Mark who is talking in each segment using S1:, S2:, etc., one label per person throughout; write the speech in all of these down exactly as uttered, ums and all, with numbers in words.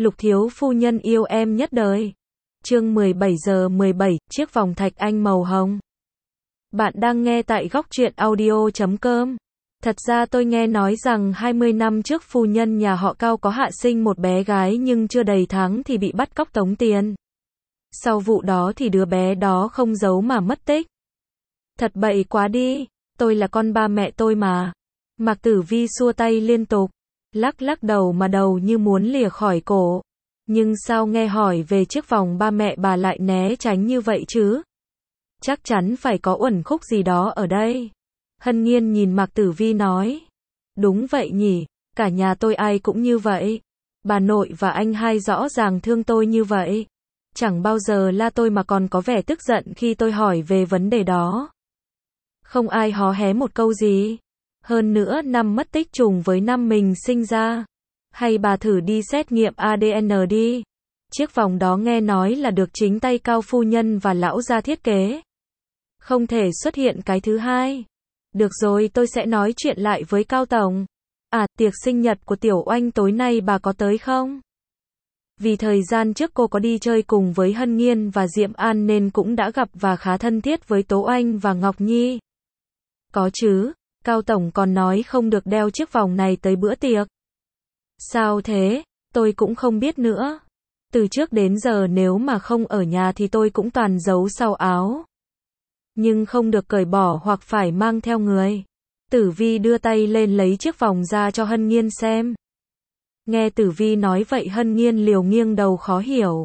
S1: Lục thiếu phu nhân yêu em nhất đời. Chương mười bảy giờ mười bảy, chiếc vòng thạch anh màu hồng. Bạn đang nghe tại góc truyện audio chấm com. Thật ra tôi nghe nói rằng hai mươi năm trước phu nhân nhà họ Cao có hạ sinh một bé gái nhưng chưa đầy tháng thì bị bắt cóc tống tiền. Sau vụ đó thì đứa bé đó không giấu mà mất tích. Thật bậy quá đi, tôi là con ba mẹ tôi mà. Mạc Tử Vi xua tay liên tục, lắc lắc đầu mà đầu như muốn lìa khỏi cổ. Nhưng sao nghe hỏi về chiếc vòng ba mẹ bà lại né tránh như vậy chứ? Chắc chắn phải có uẩn khúc gì đó ở đây. Hân Nhiên nhìn Mạc Tử Vi nói. Đúng vậy nhỉ, cả nhà tôi ai cũng như vậy. Bà nội và anh hai rõ ràng thương tôi như vậy. Chẳng bao giờ la tôi mà còn có vẻ tức giận khi tôi hỏi về vấn đề đó. Không ai hó hé một câu gì. Hơn nữa năm mất tích trùng với năm mình sinh ra. Hay bà thử đi xét nghiệm a đê en đi. Chiếc vòng đó nghe nói là được chính tay Cao phu nhân và lão gia thiết kế. Không thể xuất hiện cái thứ hai. Được rồi, tôi sẽ nói chuyện lại với Cao tổng. À, tiệc sinh nhật của Tiểu Oanh tối nay bà có tới không? Vì thời gian trước cô có đi chơi cùng với Hân Nhiên và Diệm An nên cũng đã gặp và khá thân thiết với Tố Oanh và Ngọc Nhi. Có chứ, Cao tổng còn nói không được đeo chiếc vòng này tới bữa tiệc. Sao thế? Tôi cũng không biết nữa. Từ trước đến giờ nếu mà không ở nhà thì tôi cũng toàn giấu sau áo. Nhưng không được cởi bỏ hoặc phải mang theo người. Tử Vi đưa tay lên lấy chiếc vòng ra cho Hân Nhiên xem. Nghe Tử Vi nói vậy Hân Nhiên liều nghiêng đầu khó hiểu.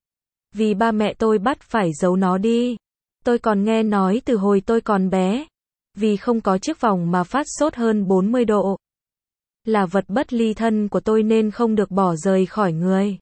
S1: Vì ba mẹ tôi bắt phải giấu nó đi. Tôi còn nghe nói từ hồi tôi còn bé. Vì không có chiếc vòng mà phát sốt hơn bốn mươi độ. Là vật bất ly thân của tôi nên không được bỏ rời khỏi người.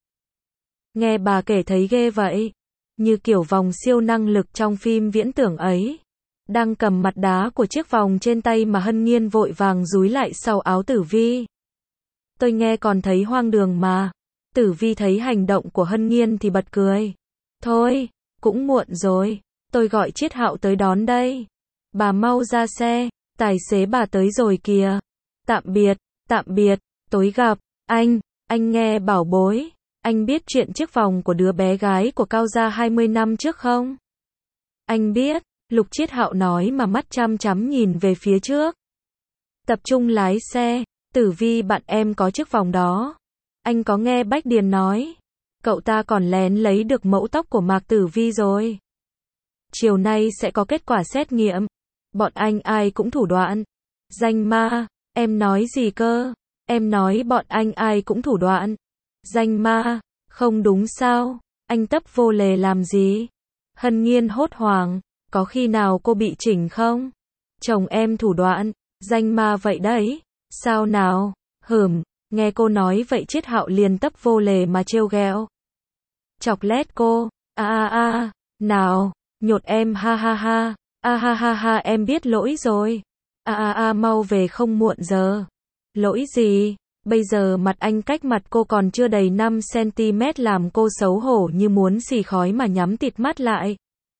S1: Nghe bà kể thấy ghê vậy. Như kiểu vòng siêu năng lực trong phim viễn tưởng ấy. Đang cầm mặt đá của chiếc vòng trên tay mà Hân Nhiên vội vàng dúi lại sau áo Tử Vi. Tôi nghe còn thấy hoang đường mà. Tử Vi thấy hành động của Hân Nhiên thì bật cười. Thôi, cũng muộn rồi. Tôi gọi Chiết Hạo tới đón đây. Bà mau ra xe. Tài xế bà tới rồi kìa. Tạm biệt, tạm biệt. Tối gặp. Anh, anh nghe bảo bối. Anh biết chuyện chiếc vòng của đứa bé gái của Cao gia hai mươi năm trước không? Anh biết, Lục Chiết Hạo nói mà mắt chăm chăm nhìn về phía trước. Tập trung lái xe, Tử Vi bạn em có chiếc vòng đó. Anh có nghe Bách Điền nói. Cậu ta còn lén lấy được mẫu tóc của Mạc Tử Vi rồi. Chiều nay sẽ có kết quả xét nghiệm. Bọn anh ai cũng thủ đoạn. Danh ma, em nói gì cơ? Em nói bọn anh ai cũng thủ đoạn. Danh ma, không đúng sao? Anh tấp vô lề làm gì? Hân Nhiên hốt hoảng, có khi nào cô bị chỉnh không? Chồng em thủ đoạn, danh ma vậy đấy. Sao nào? Hửm, nghe cô nói vậy Chiết Hạo liền tấp vô lề mà trêu ghẹo. Chọc lét cô, a a a, nào, nhột em ha ha ha, a ha ha ha em biết lỗi rồi. A a a mau về không muộn giờ. Lỗi gì? Bây giờ mặt anh cách mặt cô còn chưa đầy năm xăng-ti-mét làm cô xấu hổ như muốn xì khói mà nhắm tịt mắt lại.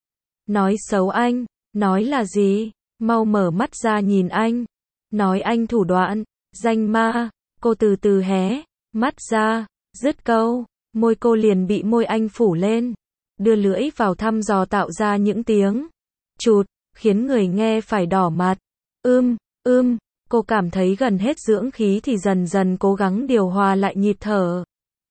S1: Nói xấu anh, nói là gì? Mau mở mắt ra nhìn anh. Nói anh thủ đoạn, danh ma, cô từ từ hé, mắt ra, dứt câu, môi cô liền bị môi anh phủ lên. Đưa lưỡi vào thăm dò tạo ra những tiếng chụt, khiến người nghe phải đỏ mặt. Ưm, ưm. Cô cảm thấy gần hết dưỡng khí thì dần dần cố gắng điều hòa lại nhịp thở.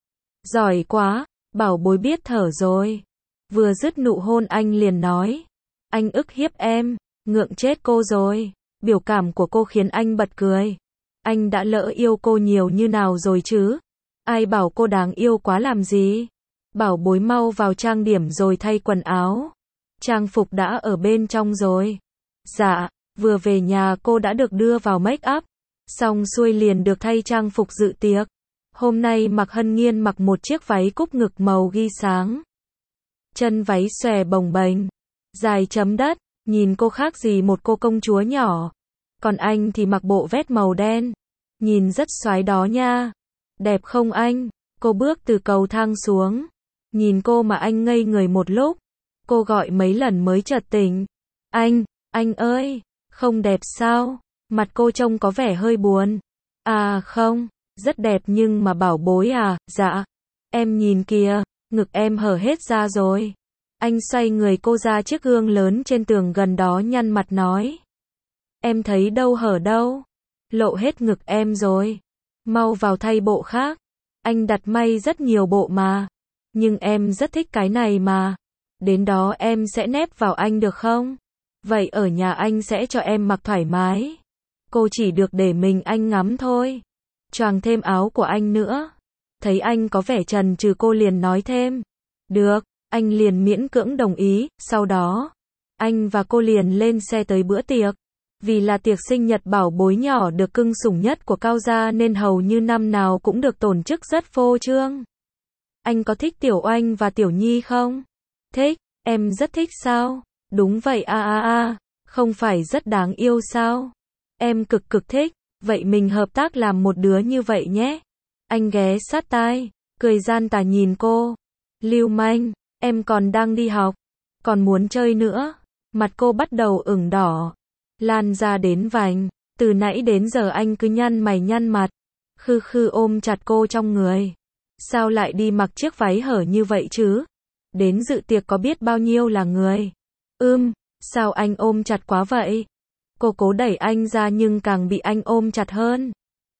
S1: Giỏi quá, bảo bối biết thở rồi. Vừa dứt nụ hôn anh liền nói. Anh ức hiếp em, ngượng chết cô rồi. Biểu cảm của cô khiến anh bật cười. Anh đã lỡ yêu cô nhiều như nào rồi chứ? Ai bảo cô đáng yêu quá làm gì? Bảo bối mau vào trang điểm rồi thay quần áo. Trang phục đã ở bên trong rồi. Dạ. Vừa về nhà cô đã được đưa vào make up, xong xuôi liền được thay trang phục dự tiệc. Hôm nay mặc Hân Nhiên mặc một chiếc váy cúc ngực màu ghi sáng. Chân váy xòe bồng bềnh, dài chấm đất, nhìn cô khác gì một cô công chúa nhỏ. Còn anh thì mặc bộ vest màu đen, nhìn rất xoái đó nha. Đẹp không anh? Cô bước từ cầu thang xuống, nhìn cô mà anh ngây người một lúc. Cô gọi mấy lần mới chợt tỉnh. Anh, anh ơi! Không đẹp sao? Mặt cô trông có vẻ hơi buồn. À không, rất đẹp nhưng mà bảo bối à, dạ. Em nhìn kìa, ngực em hở hết ra rồi. Anh xoay người cô ra chiếc gương lớn trên tường gần đó nhăn mặt nói. Em thấy đâu hở đâu. Lộ hết ngực em rồi. Mau vào thay bộ khác. Anh đặt may rất nhiều bộ mà. Nhưng em rất thích cái này mà. Đến đó em sẽ nép vào anh được không? Vậy ở nhà anh sẽ cho em mặc thoải mái. Cô chỉ được để mình anh ngắm thôi. Choàng thêm áo của anh nữa. Thấy anh có vẻ chần chừ cô liền nói thêm. Được, anh liền miễn cưỡng đồng ý, sau đó, anh và cô liền lên xe tới bữa tiệc. Vì là tiệc sinh nhật bảo bối nhỏ được cưng sủng nhất của Cao gia nên hầu như năm nào cũng được tổ chức rất phô trương. Anh có thích Tiểu Oanh và Tiểu Nhi không? Thích, em rất thích sao? Đúng vậy a a a, không phải rất đáng yêu sao? Em cực cực thích, vậy mình hợp tác làm một đứa như vậy nhé. Anh ghé sát tai, cười gian tà nhìn cô. Lưu manh, em còn đang đi học, còn muốn chơi nữa. Mặt cô bắt đầu ửng đỏ, lan ra đến vành. Từ nãy đến giờ anh cứ nhăn mày nhăn mặt, khư khư ôm chặt cô trong người. Sao lại đi mặc chiếc váy hở như vậy chứ? Đến dự tiệc có biết bao nhiêu là người. Ưm, sao anh ôm chặt quá vậy? Cô cố đẩy anh ra nhưng càng bị anh ôm chặt hơn.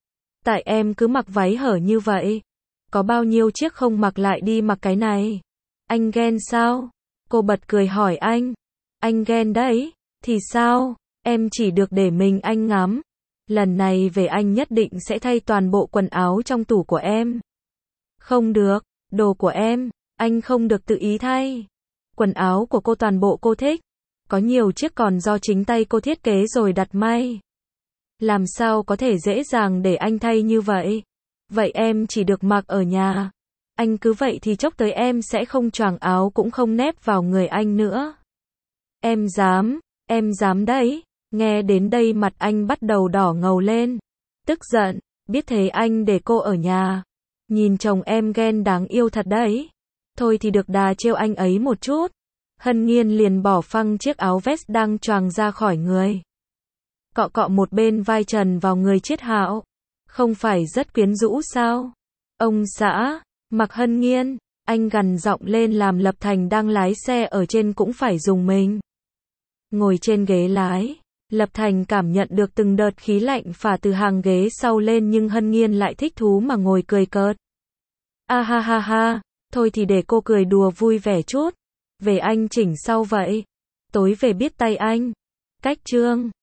S1: Tại em cứ mặc váy hở như vậy. Có bao nhiêu chiếc không mặc lại đi mặc cái này. Anh ghen sao? Cô bật cười hỏi anh. Anh ghen đấy, thì sao? Em chỉ được để mình anh ngắm. Lần này về anh nhất định sẽ thay toàn bộ quần áo trong tủ của em. Không được, đồ của em, anh không được tự ý thay. Quần áo của cô toàn bộ cô thích. Có nhiều chiếc còn do chính tay cô thiết kế rồi đặt may. Làm sao có thể dễ dàng để anh thay như vậy? Vậy em chỉ được mặc ở nhà. Anh cứ vậy thì chốc tới em sẽ không choàng áo cũng không nép vào người anh nữa. Em dám, em dám đấy. Nghe đến đây mặt anh bắt đầu đỏ ngầu lên. Tức giận, biết thế anh để cô ở nhà. Nhìn chồng em ghen đáng yêu thật đấy. Thôi thì được đà trêu anh ấy một chút. Hân Nhiên liền bỏ phăng chiếc áo vest đang choàng ra khỏi người. Cọ cọ một bên vai Trần vào người Triết Hạo. Không phải rất quyến rũ sao? Ông xã, mặc Hân Nhiên, anh gằn giọng lên làm Lập Thành đang lái xe ở trên cũng phải dùng mình. Ngồi trên ghế lái, Lập Thành cảm nhận được từng đợt khí lạnh phả từ hàng ghế sau lên nhưng Hân Nhiên lại thích thú mà ngồi cười cợt. A ha ha ha, thôi thì để cô cười đùa vui vẻ chút. Về anh chỉnh sau vậy. Tối về biết tay anh. Cách trương.